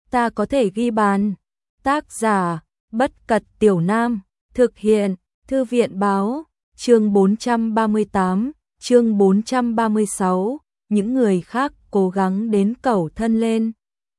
ta có thể ghi bàn. Tác giả, Bất Cật Tiểu Nam, thực hiện, Thư viện Báo, chương 438, chương 436, những người khác cố gắng đến cẩu thân lên.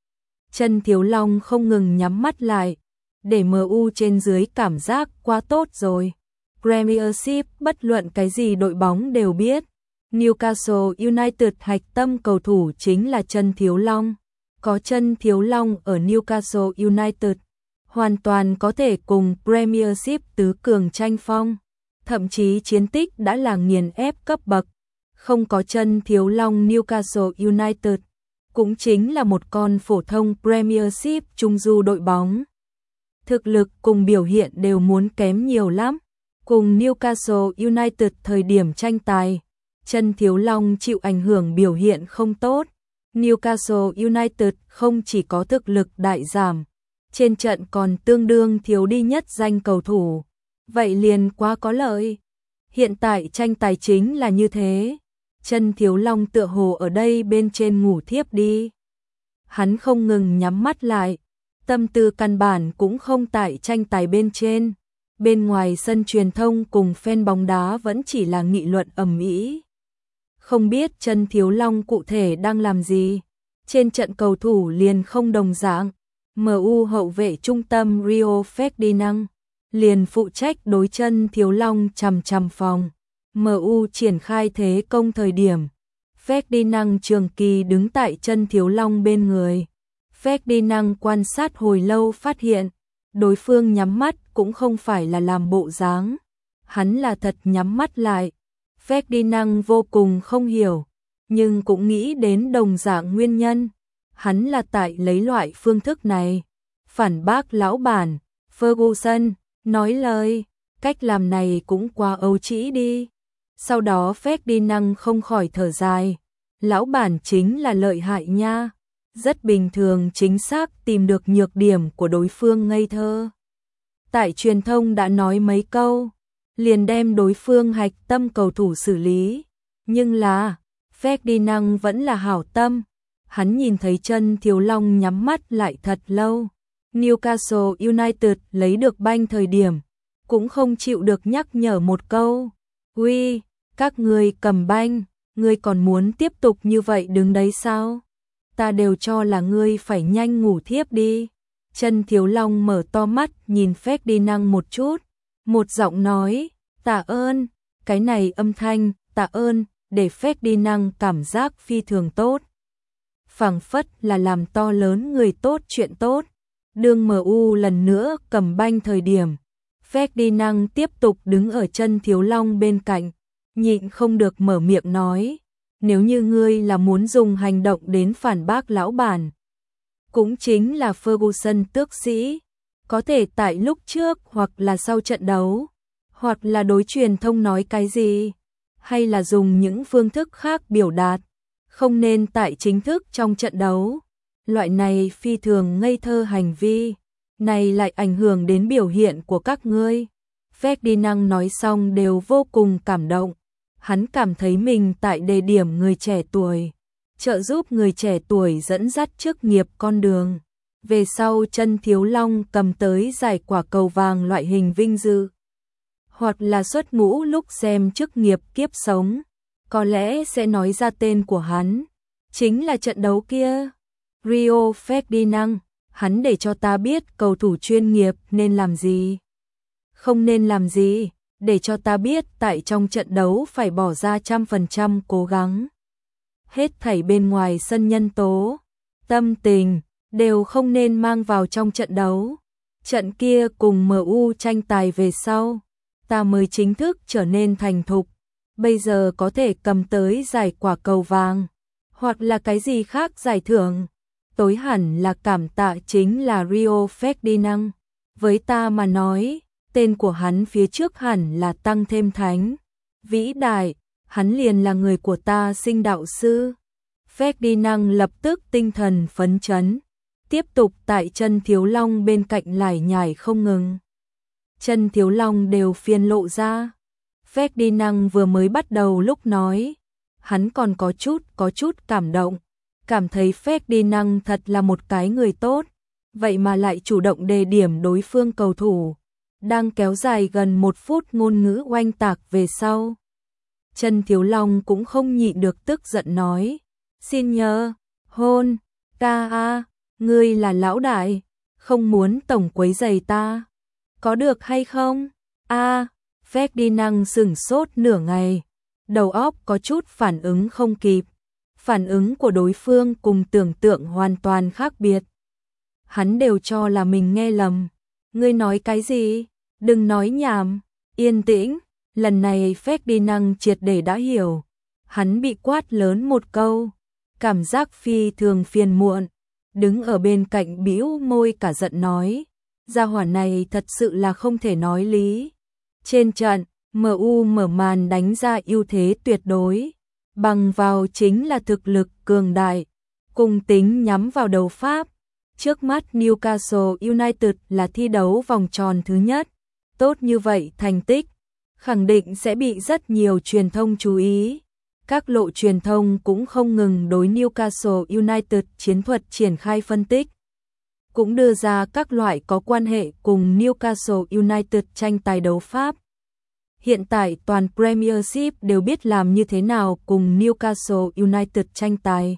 Chân Thiếu Long không ngừng nhắm mắt lại, để MU trên dưới cảm giác quá tốt rồi. Premiership bất luận cái gì đội bóng đều biết. Newcastle United hạch tâm cầu thủ chính là Chân Thiếu Long. Có Chân Thiếu Long ở Newcastle United, hoàn toàn có thể cùng Premiership tứ cường tranh phong. Thậm chí chiến tích đã là nghiền ép cấp bậc. Không có Chân Thiếu Long, Newcastle United cũng chính là một con phổ thông Premiership trung du đội bóng. Thực lực cùng biểu hiện đều muốn kém nhiều lắm. Cùng Newcastle United thời điểm tranh tài, Chân Thiếu Long chịu ảnh hưởng biểu hiện không tốt. Newcastle United không chỉ có thực lực đại giảm, trên trận còn tương đương thiếu đi nhất danh cầu thủ. Vậy liền quá có lợi. Hiện tại tranh tài chính là như thế. Chân Thiếu Long tựa hồ ở đây bên trên ngủ thiếp đi. Hắn không ngừng nhắm mắt lại, tâm tư căn bản cũng không tại tranh tài bên trên. Bên ngoài sân truyền thông cùng fan bóng đá vẫn chỉ là nghị luận ầm ĩ. Không biết Chân Thiếu Long cụ thể đang làm gì. Trên trận cầu thủ liền không đồng dạng. MU hậu vệ trung tâm Rio Ferdinand liền phụ trách đối Chân Thiếu Long chằm chằm phòng. MU triển khai thế công thời điểm, Ferdinand trường kỳ đứng tại Chân Thiếu Long bên người. Ferdinand quan sát hồi lâu phát hiện, đối phương nhắm mắt cũng không phải là làm bộ dáng, hắn là thật nhắm mắt lại. Ferdinand vô cùng không hiểu, nhưng cũng nghĩ đến đồng dạng nguyên nhân. Hắn là tại lấy loại phương thức này phản bác lão bản Ferguson, nói lời, cách làm này cũng quá ấu trĩ đi. Sau đó Ferdinand không khỏi thở dài, lão bản chính là lợi hại nha, rất bình thường chính xác tìm được nhược điểm của đối phương ngây thơ. Tại truyền thông đã nói mấy câu, liền đem đối phương hạch tâm cầu thủ xử lý, nhưng là Ferdinand vẫn là hảo tâm. Hắn nhìn thấy Chân Thiếu Long nhắm mắt lại thật lâu. Newcastle United lấy được banh thời điểm, cũng không chịu được nhắc nhở một câu. Uy, các ngươi cầm banh, ngươi còn muốn tiếp tục như vậy đứng đấy sao? Ta đều cho là ngươi phải nhanh ngủ thiếp đi. Chân Thiếu Long mở to mắt nhìn Ferdinand một chút, một giọng nói, tạ ơn. Cái này âm thanh, tạ ơn, để Ferdinand cảm giác phi thường tốt. Phảng phất là làm to lớn người tốt chuyện tốt. Đương MU lần nữa cầm banh thời điểm, Ferdinand tiếp tục đứng ở Chân Thiếu Long bên cạnh, nhịn không được mở miệng nói, nếu như ngươi là muốn dùng hành động đến phản bác lão bản, cũng chính là Ferguson tước sĩ, có thể tại lúc trước hoặc là sau trận đấu, hoặc là đối truyền thông nói cái gì, hay là dùng những phương thức khác biểu đạt, không nên tại chính thức trong trận đấu. Loại này phi thường ngây thơ hành vi, này lại ảnh hưởng đến biểu hiện của các ngươi. Ferdinand nói xong đều vô cùng cảm động. Hắn cảm thấy mình tại đề điểm người trẻ tuổi, trợ giúp người trẻ tuổi dẫn dắt chức nghiệp con đường. Về sau Chân Thiếu Long cầm tới giải quả cầu vàng loại hình vinh dự, hoặc là xuất ngũ lúc xem chức nghiệp kiếp sống, có lẽ sẽ nói ra tên của hắn. Chính là trận đấu kia. Rio Ferdinand, hắn để cho ta biết cầu thủ chuyên nghiệp nên làm gì, không nên làm gì, để cho ta biết tại trong trận đấu phải bỏ ra 100% cố gắng. Hết thảy bên ngoài sân nhân tố, tâm tình, đều không nên mang vào trong trận đấu. Trận kia cùng MU tranh tài về sau, ta mới chính thức trở nên thành thục. Bây giờ có thể cầm tới giải quả cầu vàng, hoặc là cái gì khác giải thưởng. Tối hẳn là cảm tạ chính là Rio Ferdinand. Với ta mà nói, tên của hắn phía trước hẳn là tăng thêm thánh. Vĩ đại, hắn liền là người của ta sinh đạo sư. Ferdinand lập tức tinh thần phấn chấn, tiếp tục tại Chân Thiếu Long bên cạnh lải nhải không ngừng. Chân Thiếu Long đều phiền lộ ra. Ferdinand vừa mới bắt đầu lúc nói, hắn còn có chút cảm động, cảm thấy Ferdinand thật là một cái người tốt, vậy mà lại chủ động đề điểm đối phương cầu thủ. Đang kéo dài gần 1 phút ngôn ngữ oanh tạc về sau. Trần Thiếu Long cũng không nhịn được tức giận nói, xin nhờ, hôn, ta a, ngươi là lão đại, không muốn tổng quấy rầy ta, có được hay không? A, Ferdinand sửng sốt nửa ngày, đầu óc có chút phản ứng không kịp. Phản ứng của đối phương cùng tưởng tượng hoàn toàn khác biệt. Hắn đều cho là mình nghe lầm. Ngươi nói cái gì? Đừng nói nhảm, yên tĩnh. Lần này Ferdinand triệt để đã hiểu. Hắn bị quát lớn một câu, cảm giác phi thường phiền muộn. Đứng ở bên cạnh bĩu môi cả giận nói, gia hỏa này thật sự là không thể nói lý. Trên trận, MU mở màn đánh ra ưu thế tuyệt đối. Bằng vào chính là thực lực cường đại, cùng tính nhắm vào đấu pháp. Trước mắt Newcastle United là thi đấu vòng tròn thứ nhất. Tốt như vậy thành tích, khẳng định sẽ bị rất nhiều truyền thông chú ý. Các lộ truyền thông cũng không ngừng đối Newcastle United chiến thuật triển khai phân tích. Cũng đưa ra các loại có quan hệ cùng Newcastle United tranh tài đấu pháp. Hiện tại toàn Premiership đều biết làm như thế nào cùng Newcastle United tranh tài.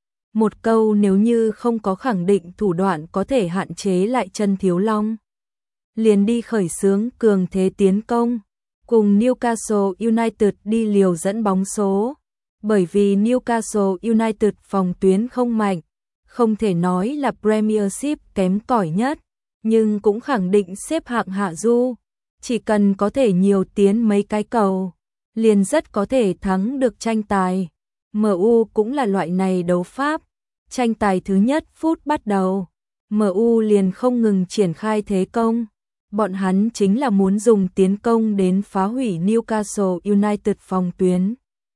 Một câu nếu như không có khẳng định thủ đoạn có thể hạn chế lại Trần Thiếu Long. Liền đi khởi xướng cường thế tiến công, cùng Newcastle United đi liều dẫn bóng số. Bởi vì Newcastle United phòng tuyến không mạnh, không thể nói là Premiership kém cỏi nhất, nhưng cũng khẳng định xếp hạng hạ du. Chỉ cần có thể nhiều tiến mấy cái cầu, liền rất có thể thắng được tranh tài. MU cũng là loại này đấu pháp. Tranh tài thứ nhất phút bắt đầu, MU liền không ngừng triển khai thế công. Bọn hắn chính là muốn dùng tiến công đến phá hủy Newcastle United phòng tuyến.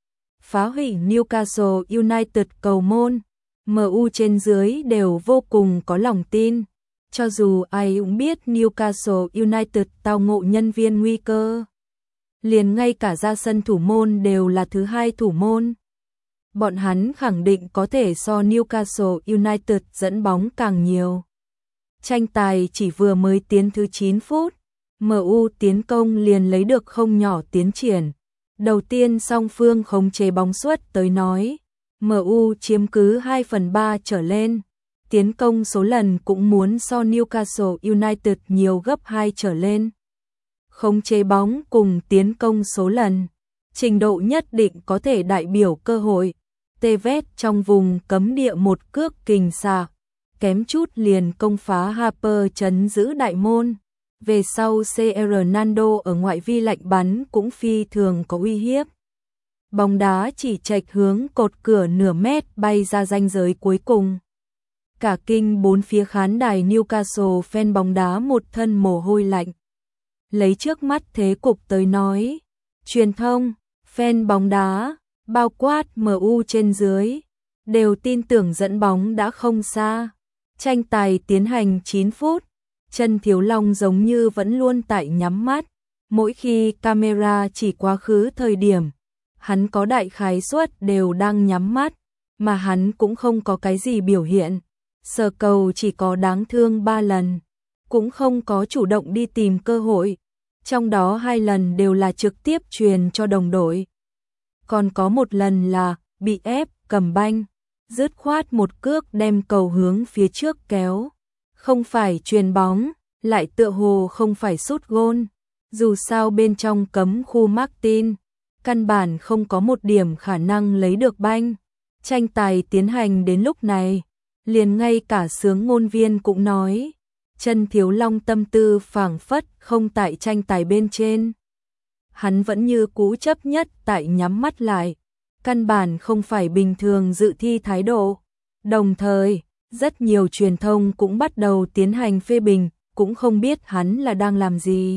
Phá hủy Newcastle United cầu môn. MU trên dưới đều vô cùng có lòng tin. Cho dù ai cũng biết Newcastle United tao ngộ nhân viên nguy cơ. Liền ngay cả ra sân thủ môn đều là thứ hai thủ môn. Bọn hắn khẳng định có thể so Newcastle United dẫn bóng càng nhiều. Tranh tài chỉ vừa mới tiến thứ 9 phút, MU tiến công liền lấy được không nhỏ tiến triển. Đầu tiên song phương khống chế bóng suốt tới nói, MU chiếm cứ 2/3 trở lên. Tiến công số lần cũng muốn so Newcastle United nhiều gấp 2 trở lên. Khống chế bóng cùng tiến công số lần, trình độ nhất định có thể đại biểu cơ hội. Tevez trong vùng cấm địa một cước kình xạ, kém chút liền công phá Harper trấn giữ đại môn. Về sau CR Ronaldo ở ngoại vi lạnh bắn cũng phi thường có uy hiếp. Bóng đá chỉ chệch hướng cột cửa nửa mét bay ra ranh giới cuối cùng. Cả kinh bốn phía khán đài Newcastle fan bóng đá một thân mồ hôi lạnh. Lấy trước mắt thế cục tới nói, truyền thông, fan bóng đá, bao quát MU trên dưới, đều tin tưởng dẫn bóng đã không xa. Tranh tài tiến hành 9 phút, Trần Thiếu Long giống như vẫn luôn tại nhắm mắt. Mỗi khi camera chỉ quá khứ thời điểm, hắn có đại khái suất đều đang nhắm mắt, mà hắn cũng không có cái gì biểu hiện. Sờ cầu chỉ có đáng thương 3 lần, cũng không có chủ động đi tìm cơ hội. Trong đó 2 lần đều là trực tiếp truyền cho đồng đội. Còn có một lần là bị ép cầm banh, dứt khoát một cước đem cầu hướng phía trước kéo. Không phải truyền bóng, lại tựa hồ không phải sút gôn. Dù sao bên trong cấm khu Martin, căn bản không có một điểm khả năng lấy được banh. Tranh tài tiến hành đến lúc này, liền ngay cả sướng ngôn viên cũng nói, Trần Thiếu Long tâm tư phảng phất không tại tranh tài bên trên. Hắn vẫn như cũ chấp nhất tại nhắm mắt lại, căn bản không phải bình thường dự thi thái độ. Đồng thời, rất nhiều truyền thông cũng bắt đầu tiến hành phê bình, cũng không biết hắn là đang làm gì.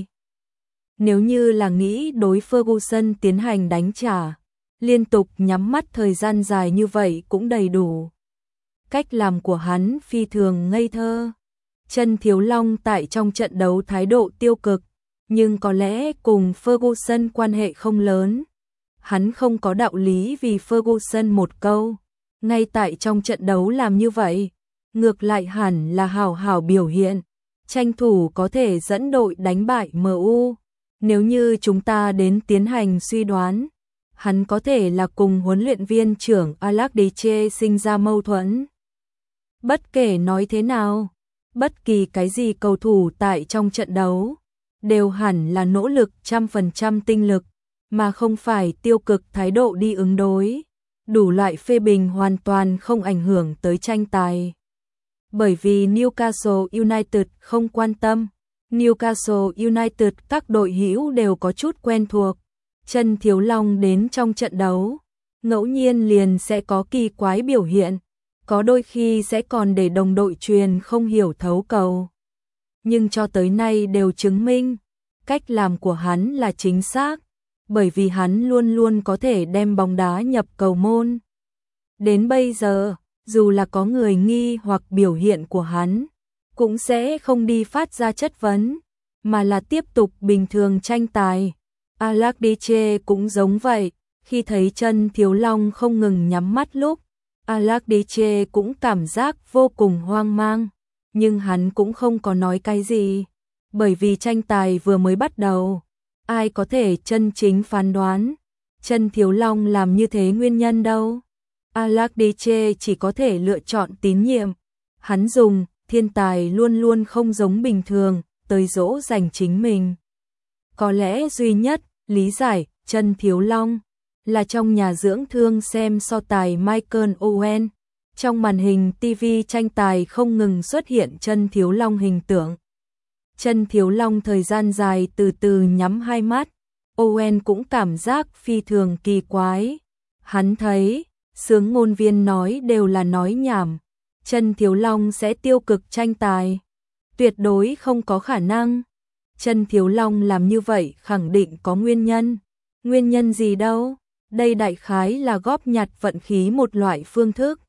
Nếu như là nghĩ đối Ferguson tiến hành đánh trả, liên tục nhắm mắt thời gian dài như vậy cũng đầy đủ. Cách làm của hắn phi thường ngây thơ. Trần Thiếu Long tại trong trận đấu thái độ tiêu cực, nhưng có lẽ cùng Ferguson quan hệ không lớn. Hắn không có đạo lý vì Ferguson một câu, ngay tại trong trận đấu làm như vậy. ngược lại hẳn là hảo hảo biểu hiện, tranh thủ có thể dẫn đội đánh bại MU. Nếu như chúng ta đến tiến hành suy đoán, hắn có thể là cùng huấn luyện viên trưởng Allardyce sinh ra mâu thuẫn. Bất kể nói thế nào, bất kỳ cái gì cầu thủ tại trong trận đấu đều hẳn là nỗ lực 100% tinh lực, mà không phải tiêu cực thái độ đi ứng đối. Đủ loại phê bình hoàn toàn không ảnh hưởng tới tranh tài. Bởi vì Newcastle United không quan tâm, Newcastle United các đội hữu đều có chút quen thuộc. Chân Thiếu Long đến trong trận đấu, ngẫu nhiên liền sẽ có kỳ quái biểu hiện, có đôi khi sẽ còn để đồng đội truyền không hiểu thấu cầu. Nhưng cho tới nay đều chứng minh, cách làm của hắn là chính xác, bởi vì hắn luôn luôn có thể đem bóng đá nhập cầu môn. Đến bây giờ, dù là có người nghi hoặc biểu hiện của hắn, cũng sẽ không đi phát ra chất vấn, mà là tiếp tục bình thường tranh tài. Allardyce cũng giống vậy, khi thấy Chân Thiếu Long không ngừng nhắm mắt lúc, Allardyce cũng cảm giác vô cùng hoang mang, nhưng hắn cũng không có nói cái gì, bởi vì tranh tài vừa mới bắt đầu, ai có thể chân chính phán đoán Chân Thiếu Long làm như thế nguyên nhân đâu. Allardyce chỉ có thể lựa chọn tín nhiệm, hắn dùng thiên tài luôn luôn không giống bình thường tới dỗ dành chính mình. Có lẽ duy nhất lý giải Chân Thiếu Long là trong nhà dưỡng thương xem so tài Michael Owen, trong màn hình TV tranh tài không ngừng xuất hiện Chân Thiếu Long hình tượng. Chân Thiếu Long thời gian dài từ từ nhắm hai mắt, Owen cũng cảm giác phi thường kỳ quái. Hắn thấy, xướng ngôn viên nói đều là nói nhảm, Chân Thiếu Long sẽ tiêu cực tranh tài. Tuyệt đối không có khả năng. Chân Thiếu Long làm như vậy khẳng định có nguyên nhân. Nguyên nhân gì đâu? Đây đại khái là góp nhặt vận khí một loại phương thức.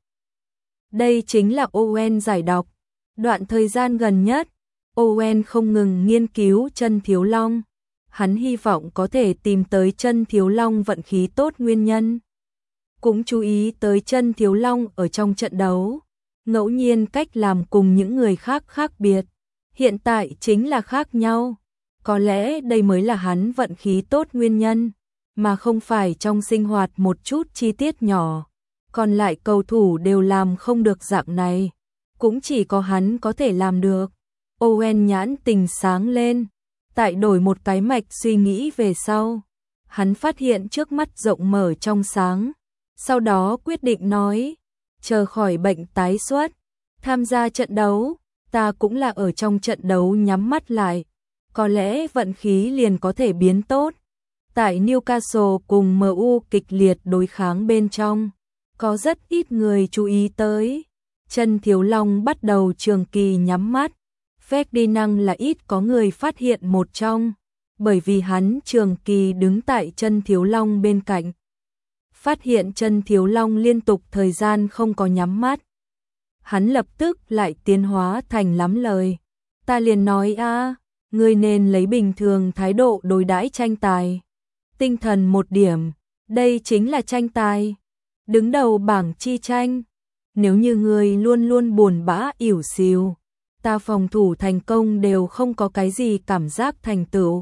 Đây chính là Owen giải đọc. Đoạn thời gian gần nhất, Owen không ngừng nghiên cứu Chân Thiếu Long. Hắn hy vọng có thể tìm tới Chân Thiếu Long vận khí tốt nguyên nhân. Cũng chú ý tới Chân Thiếu Long ở trong trận đấu. Ngẫu nhiên cách làm cùng những người khác khác biệt. Hiện tại chính là khác nhau. Có lẽ đây mới là hắn vận khí tốt nguyên nhân, mà không phải trong sinh hoạt một chút chi tiết nhỏ. Còn lại cầu thủ đều làm không được dạng này. Cũng chỉ có hắn có thể làm được. Owen nhãn tình sáng lên. Tại đổi một cái mạch suy nghĩ về sau, hắn phát hiện trước mắt rộng mở trong sáng. Sau đó quyết định nói, chờ khỏi bệnh tái xuất, tham gia trận đấu, ta cũng là ở trong trận đấu nhắm mắt lại. Có lẽ vận khí liền có thể biến tốt. Tại Newcastle cùng MU kịch liệt đối kháng bên trong, có rất ít người chú ý tới. Chân Thiếu Long bắt đầu trường kỳ nhắm mắt. Ferdinand là ít có người phát hiện một trong, bởi vì hắn trường kỳ đứng tại Chân Thiếu Long bên cạnh. Phát hiện Chân Thiếu Long liên tục thời gian không có nhắm mắt. Hắn lập tức lại tiến hóa thành lắm lời. Ta liền nói ngươi nên lấy bình thường thái độ đối đãi tranh tài. Tinh thần một điểm, đây chính là tranh tài. Đứng đầu bảng chi tranh. Nếu như ngươi luôn luôn buồn bã ỉu xìu, ta phòng thủ thành công đều không có cái gì cảm giác thành tựu.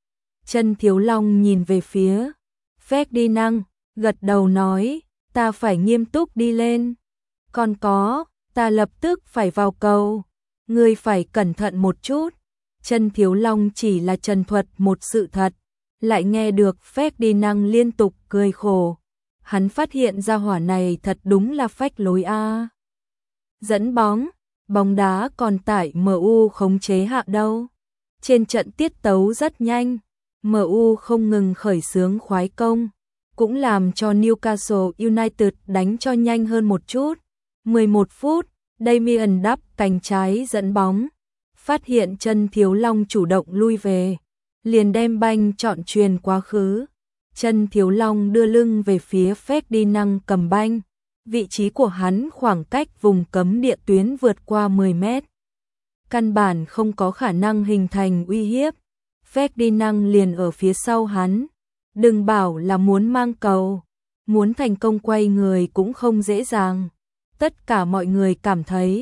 Chân Thiếu Long nhìn về phía Ferdinand, gật đầu nói, ta phải nghiêm túc đi lên. Còn có, ta lập tức phải vào cầu. Ngươi phải cẩn thận một chút. Chân Thiếu Long chỉ là trần thuật một sự thật, lại nghe được Ferdinand liên tục cười khổ. Hắn phát hiện ra hỏa này thật đúng là phách lối Dẫn bóng, bóng đá còn tại MU khống chế hạ đâu. Trên trận tiết tấu rất nhanh, MU không ngừng khởi xướng khoái công, cũng làm cho Newcastle United đánh cho nhanh hơn một chút. 11 phút, Damien đắp cánh trái dẫn bóng, phát hiện Chân Thiếu Long chủ động lui về, liền đem banh chọn chuyền quá khứ. Chân Thiếu Long đưa lưng về phía Ferdinand cầm banh, vị trí của hắn khoảng cách vùng cấm địa tuyến vượt qua 10 mét. Căn bản không có khả năng hình thành uy hiếp. Ferdinand liền ở phía sau hắn. Đừng bảo là muốn mang cầu, muốn thành công quay người cũng không dễ dàng. Tất cả mọi người cảm thấy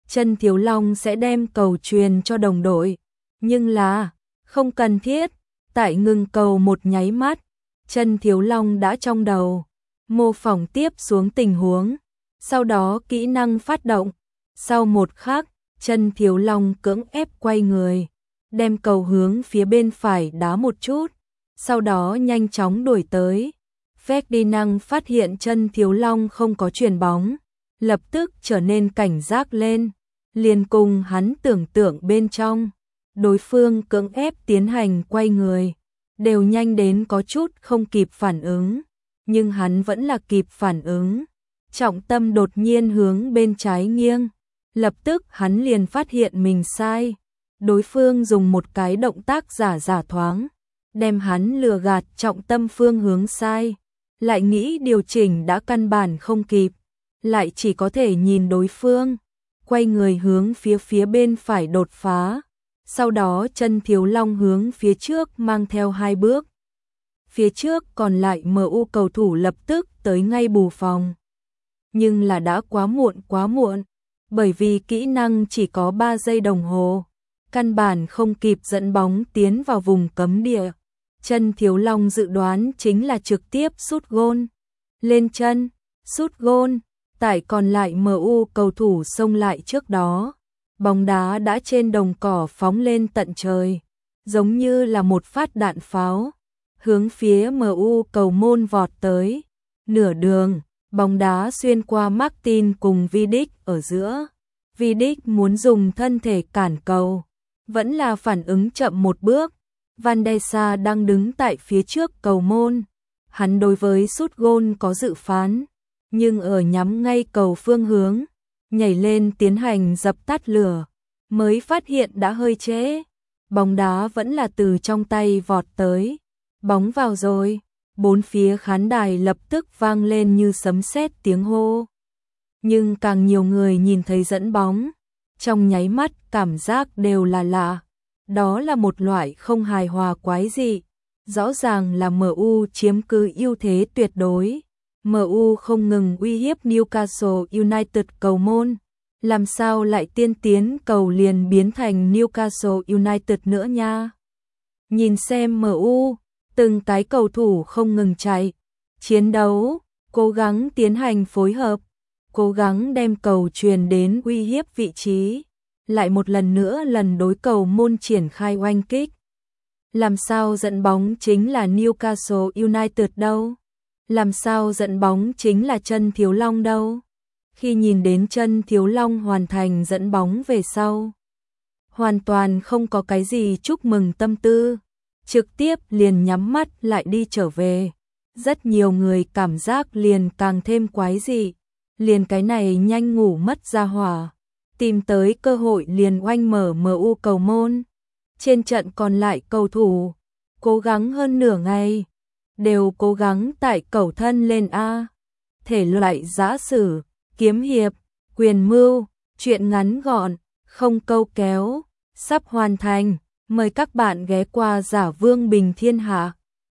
Chân Thiếu Long sẽ đem cầu truyền cho đồng đội, nhưng là không cần thiết. Tại ngừng cầu một nháy mắt, Chân Thiếu Long đã trong đầu mô phỏng tiếp xuống tình huống, sau đó kỹ năng phát động. Sau một khắc, Chân Thiếu Long cưỡng ép quay người, đem cầu hướng phía bên phải đá một chút, sau đó nhanh chóng đuổi tới. Ferdinand phát hiện Chân Thiếu Long không có chuyền bóng, lập tức trở nên cảnh giác lên, liền cùng hắn tưởng tượng bên trong. Đối phương cưỡng ép tiến hành quay người, đều nhanh đến có chút không kịp phản ứng, nhưng hắn vẫn là kịp phản ứng. Trọng tâm đột nhiên hướng bên trái nghiêng, lập tức hắn liền phát hiện mình sai. Đối phương dùng một cái động tác giả thoáng, đem hắn lừa gạt trọng tâm phương hướng sai, lại nghĩ điều chỉnh đã căn bản không kịp, lại chỉ có thể nhìn đối phương quay người hướng phía bên phải đột phá. Sau đó Chân Thiếu Long hướng phía trước mang theo 2 bước. Phía trước còn lại MU cầu thủ lập tức tới ngay bù phòng. Nhưng là đã quá muộn, bởi vì kỹ năng chỉ có 3 giây đồng hồ, căn bản không kịp dẫn bóng tiến vào vùng cấm địa. Chân Thiếu Long dự đoán chính là trực tiếp sút gôn. Lên chân, sút gôn, tại còn lại MU cầu thủ xông lại trước đó. Bóng đá đã trên đồng cỏ phóng lên tận trời, giống như là một phát đạn pháo, hướng phía MU cầu môn vọt tới. Nửa đường, bóng đá xuyên qua Martin cùng Vidic ở giữa. Vidic muốn dùng thân thể cản cầu, vẫn là phản ứng chậm một bước. Van der Sar đang đứng tại phía trước cầu môn. Hắn đối với sút gôn có dự phán, nhưng ở nhắm ngay cầu phương hướng, nhảy lên tiến hành dập tắt lửa, mới phát hiện đã hơi trễ. Bóng đá vẫn là từ trong tay vọt tới. Bóng vào rồi, bốn phía khán đài lập tức vang lên như sấm sét tiếng hô. Nhưng càng nhiều người nhìn thấy dẫn bóng, trong nháy mắt cảm giác đều là lạ. Đó là một loại không hài hòa quái dị. Rõ ràng là MU chiếm cứ ưu thế tuyệt đối. MU không ngừng uy hiếp Newcastle United cầu môn. Làm sao lại tiên tiến cầu liền biến thành Newcastle United nữa nha. Nhìn xem MU, từng cái cầu thủ không ngừng chạy, chiến đấu, cố gắng tiến hành phối hợp, cố gắng đem cầu truyền đến uy hiếp vị trí. Lại một lần nữa lần đối cầu môn triển khai oanh kích. Làm sao dẫn bóng chính là Newcastle United đâu? Làm sao dẫn bóng chính là Chân Thiếu Long đâu? Khi nhìn đến Chân Thiếu Long hoàn thành dẫn bóng về sau, hoàn toàn không có cái gì chúc mừng tâm tư, trực tiếp liền nhắm mắt lại đi trở về. Rất nhiều người cảm giác liền càng thêm quái dị, liền cái này nhanh ngủ mất ra hỏa, tìm tới cơ hội liền oanh mở MU cầu môn. Trên trận còn lại cầu thủ, cố gắng hơn nửa ngày, đều cố gắng tải cầu thân lên A. Thể loại giã sử, kiếm hiệp, quyền mưu, truyện ngắn gọn, không câu kéo, sắp hoàn thành. Mời các bạn ghé qua Giả Vương Bình Thiên Hạ.